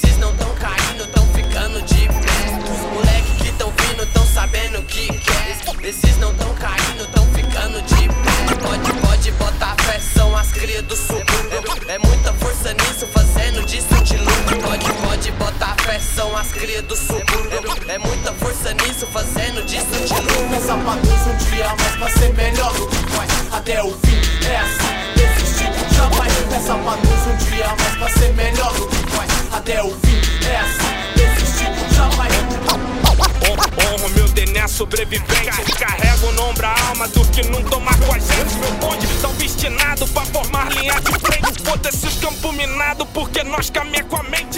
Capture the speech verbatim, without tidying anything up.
Esses não tão caindo, tão ficando de pé. Os moleque que tão vindo, tão sabendo o que quer. Esses não tão caindo, tão ficando de pé. Pode, pode botar fé, são as crias do subúrbio. É muita força nisso, fazendo disso dilúvio. Pode, pode botar fé, são as crias do subúrbio. É muita força nisso, fazendo disso dilúvio. Pensa pra Deus um dia, mas pra ser melhor do que faz. Até o fim, é assim, desistir jamais. Pensa pra Deus um dia, mas pra ser melhor do que faz. Até o fim, é assim, desistir jamais. Honro meu D N A sobrevivente. Carrego no ombro a alma do que não toma com a gente. Meu bonde tão destinado pra formar linha de frente. Foda-se o campo minado, porque nós caminhamos com a mente.